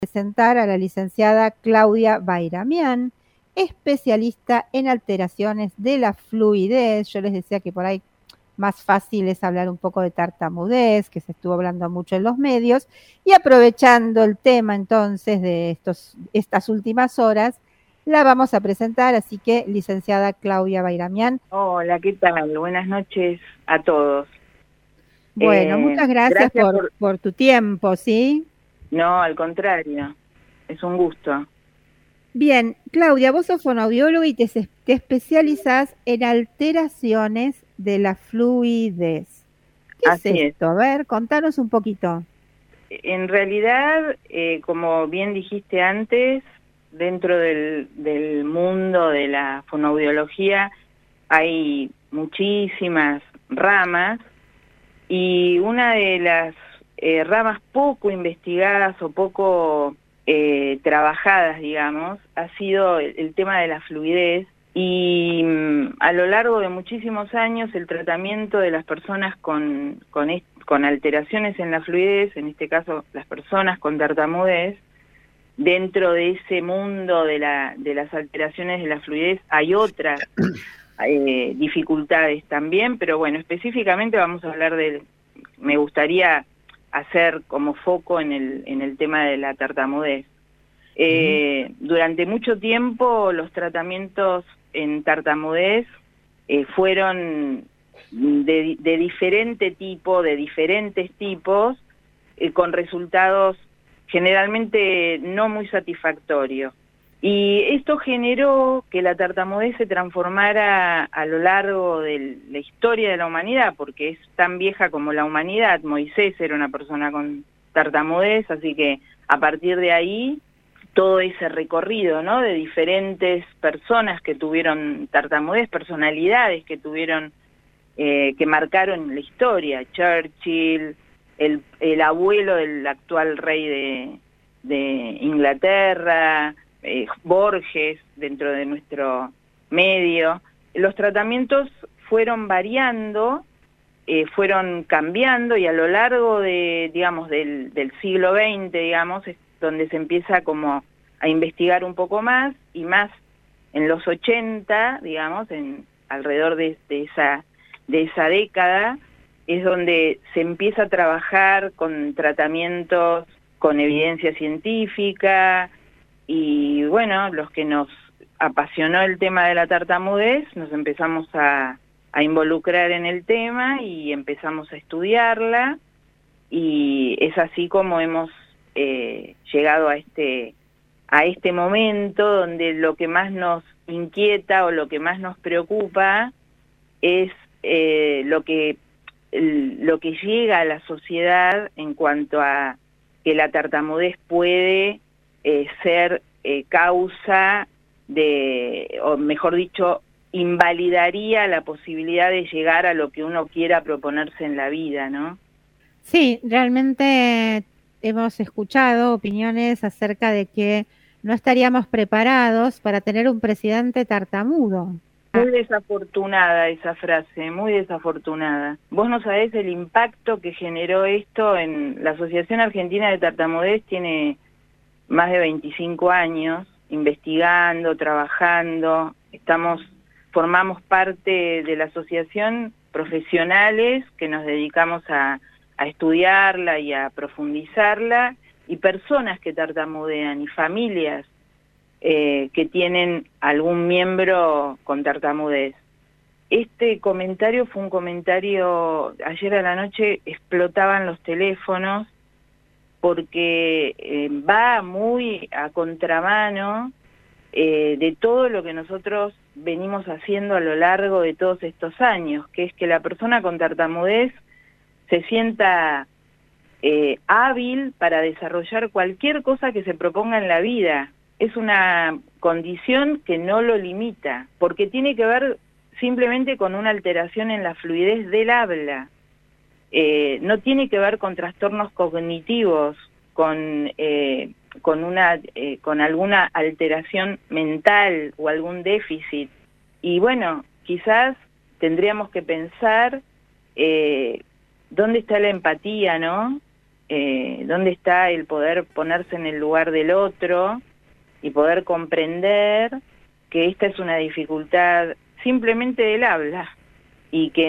Presentar a la licenciada Claudia Bairamián, especialista en alteraciones de la fluidez. Yo les decía que por ahí más fácil es hablar un poco de tartamudez, que se estuvo hablando mucho en los medios, y aprovechando el tema entonces de estas últimas horas, la vamos a presentar, así que licenciada Claudia Bairamián. Hola, ¿qué tal? Buenas noches a todos. Bueno, muchas gracias Gracias por tu tiempo, ¿sí? No, al contrario, es un gusto. Bien, Claudia, vos sos fonoaudióloga y te especializás en alteraciones de la fluidez. ¿Qué es Así es. esto? A ver, contanos un poquito. En realidad, como bien dijiste antes, dentro del mundo de la fonoaudiología hay muchísimas ramas y una de las ramas poco investigadas o poco trabajadas, digamos, ha sido el tema de la fluidez y a lo largo de muchísimos años el tratamiento de las personas con alteraciones en la fluidez, en este caso las personas con tartamudez, dentro de ese mundo de las alteraciones de la fluidez hay otras dificultades también, pero bueno, específicamente vamos a hablar me gustaría hacer como foco en el tema de la tartamudez. Durante mucho tiempo los tratamientos en tartamudez fueron de diferente tipo, de diferentes tipos, con resultados generalmente no muy satisfactorios. Y esto generó que la tartamudez se transformara a lo largo de la historia de la humanidad, porque es tan vieja como la humanidad. Moisés era una persona con tartamudez, así que a partir de ahí todo ese recorrido, ¿no?, de diferentes personas que tuvieron tartamudez, personalidades que tuvieron, que marcaron la historia. Churchill, el abuelo del actual rey de Inglaterra, Borges dentro de nuestro medio. Los tratamientos fueron variando, fueron cambiando, y a lo largo digamos, del siglo XX, digamos, es donde se empieza como a investigar un poco más, y más en los 80, digamos, alrededor de esa década, es donde se empieza a trabajar con tratamientos con evidencia científica. Y bueno, los que nos apasionó el tema de la tartamudez, nos empezamos a involucrar en el tema y empezamos a estudiarla, y es así como hemos llegado a este momento donde lo que más nos inquieta o lo que más nos preocupa es lo que llega a la sociedad en cuanto a que la tartamudez puede ser causa o mejor dicho, invalidaría la posibilidad de llegar a lo que uno quiera proponerse en la vida, ¿no? Sí, realmente hemos escuchado opiniones acerca de que no estaríamos preparados para tener un presidente tartamudo. Muy desafortunada esa frase, muy desafortunada. Vos no sabés el impacto que generó esto en la Asociación Argentina de Tartamudez. Tiene más de 25 años investigando, trabajando. Formamos parte de la asociación, profesionales que nos dedicamos a estudiarla y a profundizarla, y personas que tartamudean y familias que tienen algún miembro con tartamudez. Este comentario fue un comentario, ayer a la noche explotaban los teléfonos, porque va muy a contramano de todo lo que nosotros venimos haciendo a lo largo de todos estos años, que es que la persona con tartamudez se sienta hábil para desarrollar cualquier cosa que se proponga en la vida. Es una condición que no lo limita, porque tiene que ver simplemente con una alteración en la fluidez del habla. No tiene que ver con trastornos cognitivos, con alguna alteración mental o algún déficit. Y bueno, quizás tendríamos que pensar dónde está la empatía, ¿no? dónde está el poder ponerse en el lugar del otro y poder comprender que esta es una dificultad simplemente del habla y que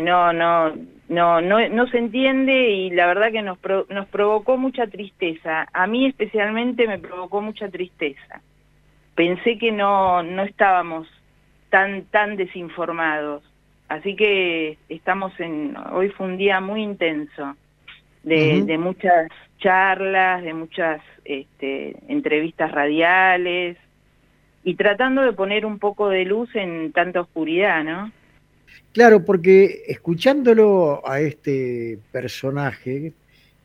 no se entiende, y la verdad que nos provocó mucha tristeza. A mí especialmente me provocó mucha tristeza. Pensé que no estábamos tan desinformados. Así que hoy fue un día muy intenso de muchas charlas, de muchas entrevistas radiales, y tratando de poner un poco de luz en tanta oscuridad, ¿no? Claro, porque escuchándolo a este personaje,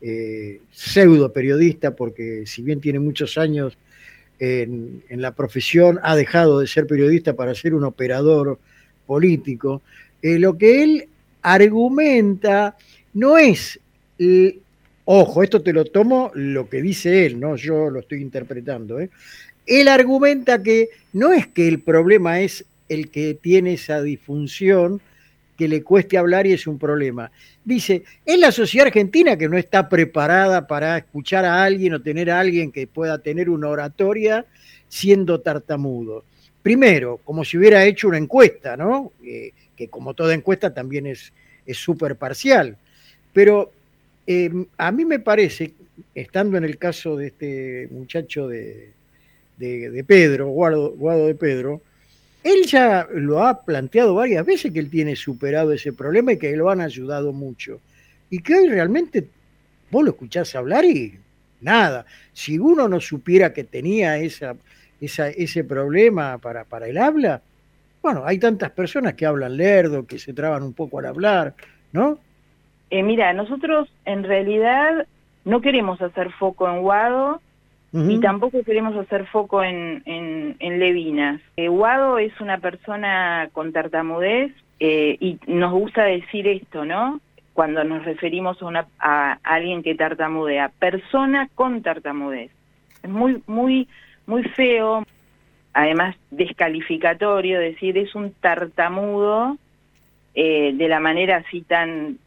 pseudo periodista, porque si bien tiene muchos años en la profesión, ha dejado de ser periodista para ser un operador político, lo que él argumenta no es, ojo, esto te lo tomo lo que dice él, no yo lo estoy interpretando, él argumenta que no es que el problema es el que tiene esa disfunción, que le cueste hablar y es un problema. Dice, es la sociedad argentina que no está preparada para escuchar a alguien o tener a alguien que pueda tener una oratoria siendo tartamudo. Primero, como si hubiera hecho una encuesta, ¿no? Que como toda encuesta también es súper parcial. Pero a mí me parece, estando en el caso de este muchacho de Pedro, Guado de Pedro, él ya lo ha planteado varias veces que él tiene superado ese problema y que lo han ayudado mucho. Y que hoy realmente vos lo escuchás hablar y nada. Si uno no supiera que tenía ese problema para el habla, bueno, hay tantas personas que hablan lerdo, que se traban un poco al hablar, ¿no? Mira, nosotros en realidad no queremos hacer foco en Guado, y tampoco queremos hacer foco en Levinas. Guado es una persona con tartamudez, y nos gusta decir esto, ¿no? Cuando nos referimos a alguien que tartamudea, persona con tartamudez. Es muy feo, además descalificatorio, decir es un tartamudo, de la manera así tan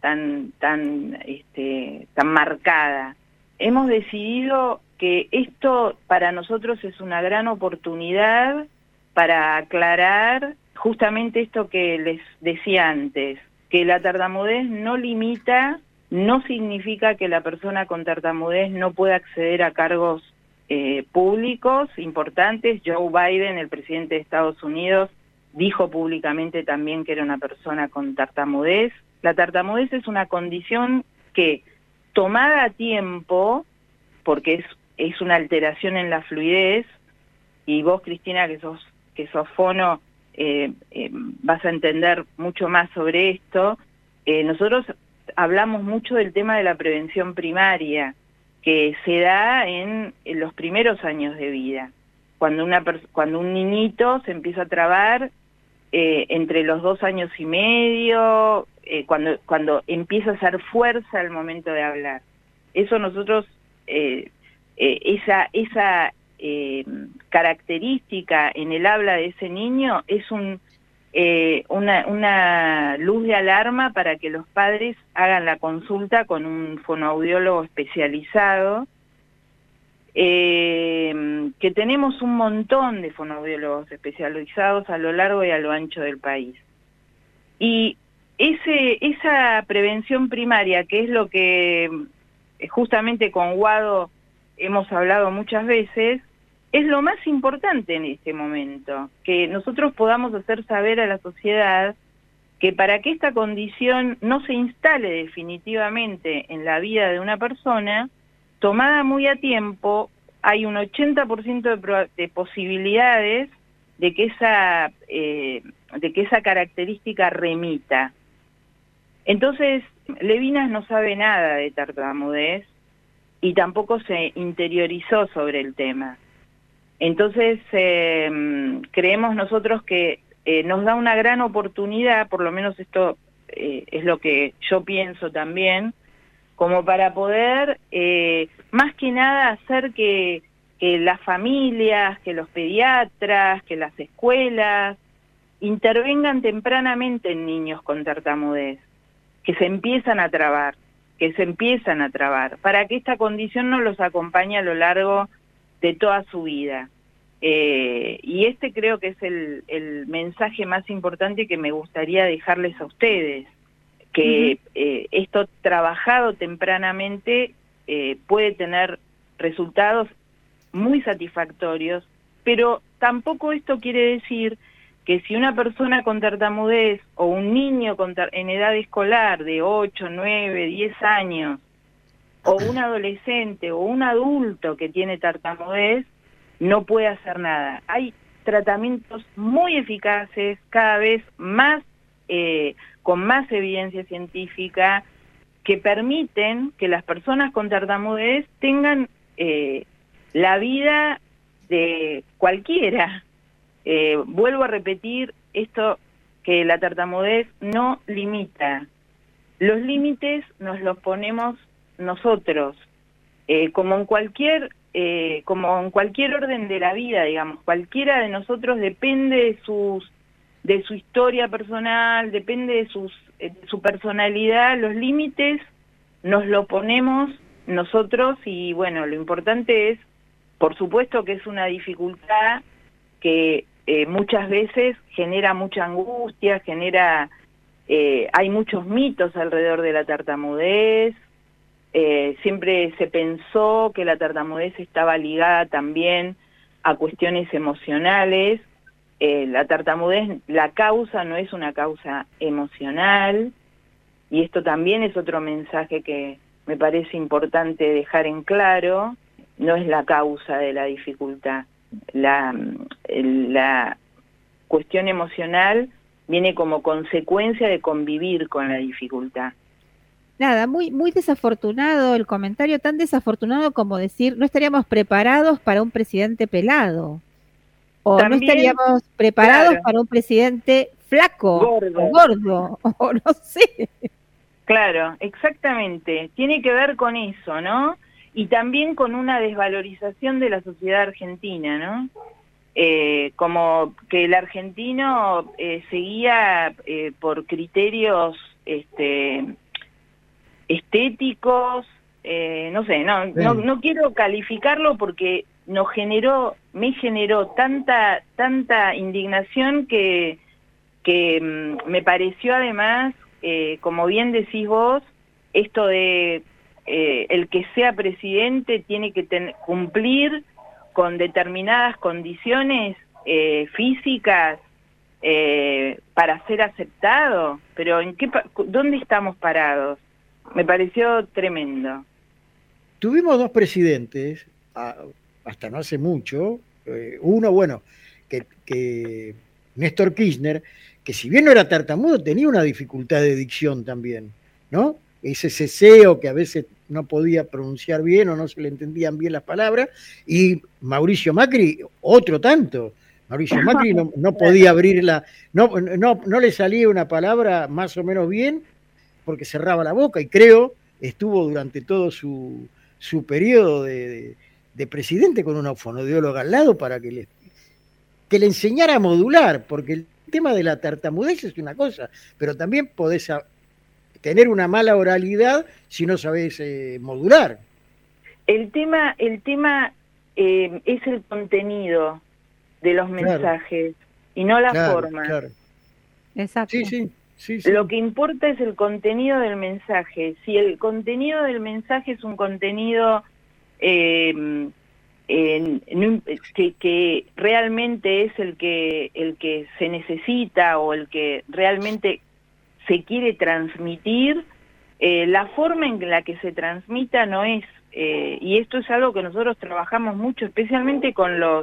marcada. Hemos decidido que esto para nosotros es una gran oportunidad para aclarar justamente esto que les decía antes, que la tartamudez no limita, no significa que la persona con tartamudez no pueda acceder a cargos públicos importantes. Joe Biden, el presidente de Estados Unidos, dijo públicamente también que era una persona con tartamudez. La tartamudez es una condición que, tomada a tiempo, porque es una alteración en la fluidez, y vos, Cristina, que sos fono, vas a entender mucho más sobre esto. Nosotros hablamos mucho del tema de la prevención primaria, que se da en los primeros años de vida, cuando un niñito se empieza a trabar entre los 2 años y medio, cuando empieza a hacer fuerza al momento de hablar. Eso nosotros, esa característica en el habla de ese niño es una luz de alarma para que los padres hagan la consulta con un fonoaudiólogo especializado, que tenemos un montón de fonoaudiólogos especializados a lo largo y a lo ancho del país. Y esa prevención primaria, que es lo que justamente con Guado hemos hablado muchas veces, es lo más importante en este momento, que nosotros podamos hacer saber a la sociedad que para que esta condición no se instale definitivamente en la vida de una persona, tomada muy a tiempo, hay un 80% de posibilidades de que esa característica remita. Entonces, Levinas no sabe nada de tartamudez y tampoco se interiorizó sobre el tema. Entonces, creemos nosotros que nos da una gran oportunidad, por lo menos esto es lo que yo pienso también, como para poder, más que nada, hacer que las familias, que los pediatras, que las escuelas intervengan tempranamente en niños con tartamudez, que se empiezan a trabar, que se empiezan a trabar, para que esta condición no los acompañe a lo largo de toda su vida. Y este creo que es el mensaje más importante que me gustaría dejarles a ustedes, que esto trabajado tempranamente puede tener resultados muy satisfactorios, pero tampoco esto quiere decir que si una persona con tartamudez o un niño en edad escolar de 8, 9, 10 años, o un adolescente o un adulto que tiene tartamudez, no puede hacer nada. Hay tratamientos muy eficaces, cada vez más, con más evidencia científica, que permiten que las personas con tartamudez tengan la vida de cualquiera. Vuelvo a repetir esto, que la tartamudez no limita. Los límites nos los ponemos nosotros, como en cualquier orden de la vida, digamos. Cualquiera de nosotros depende de su historia personal, depende de su personalidad. Los límites nos los ponemos nosotros y bueno, lo importante es, por supuesto que es una dificultad que muchas veces genera mucha angustia, hay muchos mitos alrededor de la tartamudez. Siempre se pensó que la tartamudez estaba ligada también a cuestiones emocionales. La tartamudez, la causa no es una causa emocional, y esto también es otro mensaje que me parece importante dejar en claro. No es la causa de la dificultad. La cuestión emocional viene como consecuencia de convivir con la dificultad. Nada, muy, muy desafortunado el comentario, tan desafortunado como decir no estaríamos preparados para un presidente pelado, o también, no estaríamos preparados para un presidente flaco, gordo, o no sé. Claro, exactamente, tiene que ver con eso, ¿no? Y también con una desvalorización de la sociedad argentina, ¿no? Como que el argentino seguía por criterios estéticos, no sé, no quiero calificarlo porque me generó tanta indignación que me pareció además, como bien decís vos, esto de el que sea presidente tiene que cumplir con determinadas condiciones físicas para ser aceptado, pero ¿dónde estamos parados? Me pareció tremendo. Tuvimos dos presidentes, hasta no hace mucho, uno, bueno, que Néstor Kirchner, que si bien no era tartamudo, tenía una dificultad de dicción también, ¿no? Ese ceseo que a veces no podía pronunciar bien o no se le entendían bien las palabras, y Mauricio Macri, otro tanto. Mauricio Macri no podía abrirla, no le salía una palabra más o menos bien porque cerraba la boca, y creo estuvo durante todo su periodo de presidente con una fonoaudióloga al lado para que le enseñara a modular, porque el tema de la tartamudez es una cosa, pero también podés tener una mala oralidad si no sabés modular. El tema es el contenido de los mensajes, y no la forma. Claro. Exacto. Sí. Lo que importa es el contenido del mensaje. Si el contenido del mensaje es un contenido que realmente es el que se necesita, o el que realmente se quiere transmitir, la forma en la que se transmita no es, y esto es algo que nosotros trabajamos mucho, especialmente con los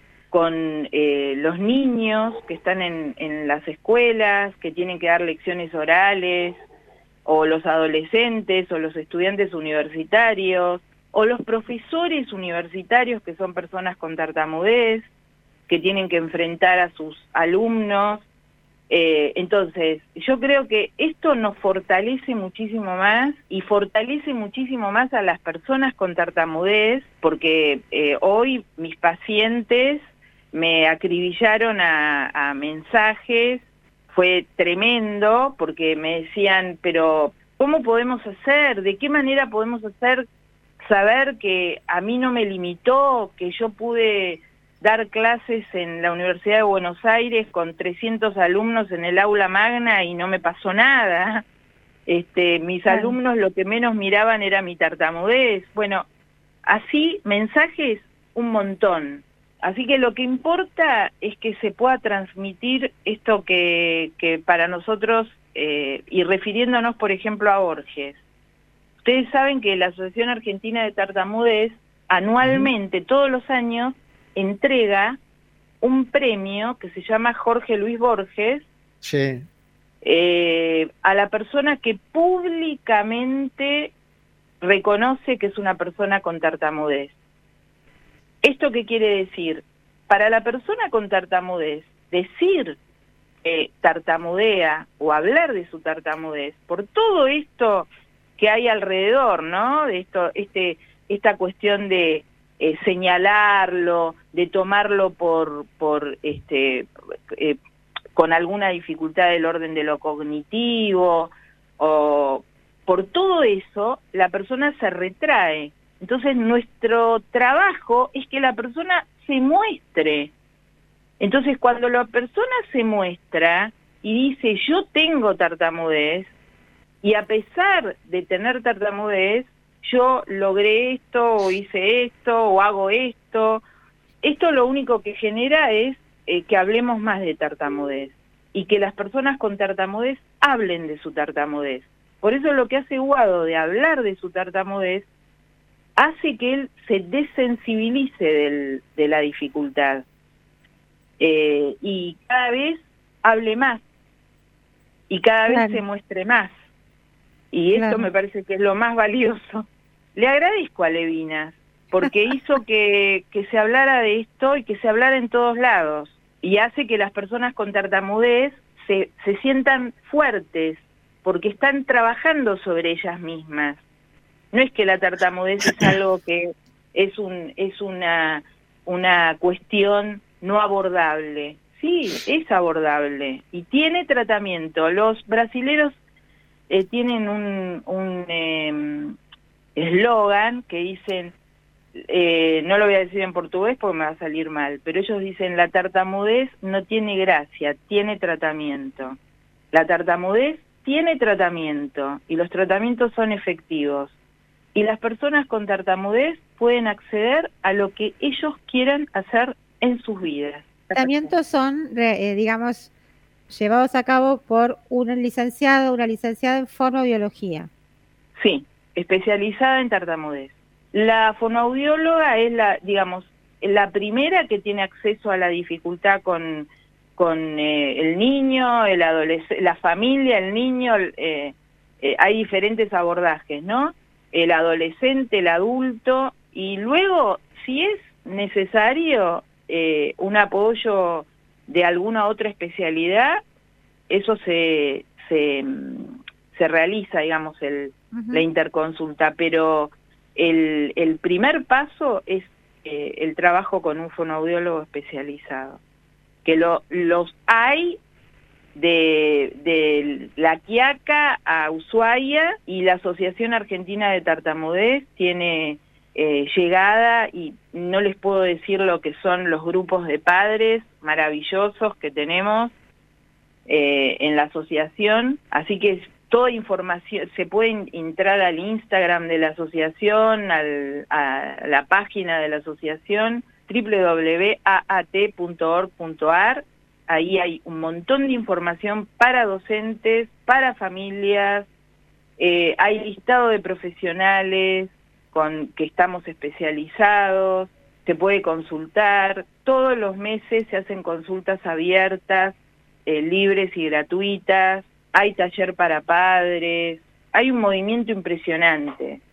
niños que están en las escuelas, que tienen que dar lecciones orales, o los adolescentes, o los estudiantes universitarios, o los profesores universitarios que son personas con tartamudez, que tienen que enfrentar a sus alumnos. Entonces, yo creo que esto nos fortalece muchísimo más, y fortalece muchísimo más a las personas con tartamudez, porque hoy mis pacientes me acribillaron a mensajes. Fue tremendo, porque me decían, pero ¿Cómo podemos hacer? ¿De qué manera podemos hacer saber que a mí no me limitó, que yo pude dar clases en la Universidad de Buenos Aires con 300 alumnos en el aula magna y no me pasó nada? Mis alumnos lo que menos miraban era mi tartamudez. Bueno, así mensajes un montón. Así que lo que importa es que se pueda transmitir esto que para nosotros, y refiriéndonos por ejemplo a Borges, ustedes saben que la Asociación Argentina de Tartamudez anualmente, todos los años, entrega un premio que se llama Jorge Luis Borges, Sí. A la persona que públicamente reconoce que es una persona con tartamudez. ¿Esto qué quiere decir? Para la persona con tartamudez, decir tartamudea o hablar de su tartamudez, por todo esto que hay alrededor, ¿no? De esto, esta cuestión de señalarlo, de tomarlo con alguna dificultad del orden de lo cognitivo, o por todo eso, la persona se retrae. Entonces nuestro trabajo es que la persona se muestre. Entonces cuando la persona se muestra y dice yo tengo tartamudez, y a pesar de tener tartamudez, yo logré esto, o hice esto, o hago esto, esto lo único que genera es que hablemos más de tartamudez, y que las personas con tartamudez hablen de su tartamudez. Por eso lo que hace Guado de hablar de su tartamudez hace que él se desensibilice de la dificultad, y cada vez hable más, y cada vez se muestre más. Y esto me parece que es lo más valioso. Le agradezco a Levinas, porque hizo que se hablara de esto y que se hablara en todos lados, y hace que las personas con tartamudez se sientan fuertes, porque están trabajando sobre ellas mismas. No es que la tartamudez es algo que es una cuestión no abordable. Sí, es abordable y tiene tratamiento. Los brasileros tienen un eslogan que dicen, no lo voy a decir en portugués porque me va a salir mal, pero ellos dicen: la tartamudez no tiene gracia, tiene tratamiento. La tartamudez tiene tratamiento y los tratamientos son efectivos. Y las personas con tartamudez pueden acceder a lo que ellos quieran hacer en sus vidas. Los tratamientos son, digamos, llevados a cabo por un licenciado, una licenciada en fonoaudiología. Sí, especializada en tartamudez. La fonoaudióloga es la primera que tiene acceso a la dificultad con el niño, el adolescente, la familia, el niño. Hay diferentes abordajes, ¿no? El adolescente, el adulto, y luego, si es necesario un apoyo de alguna otra especialidad, eso se realiza, digamos, la interconsulta, pero el primer paso es el trabajo con un fonoaudiólogo especializado, que los hay de La Quiaca a Ushuaia, y la Asociación Argentina de Tartamudez tiene llegada, y no les puedo decir lo que son los grupos de padres maravillosos que tenemos en la asociación, así que toda información, se puede entrar al Instagram de la asociación, a la página de la asociación, www.aat.org.ar. Ahí hay un montón de información para docentes, para familias, hay listado de profesionales con que estamos especializados, se puede consultar, todos los meses se hacen consultas abiertas, libres y gratuitas, hay taller para padres, hay un movimiento impresionante.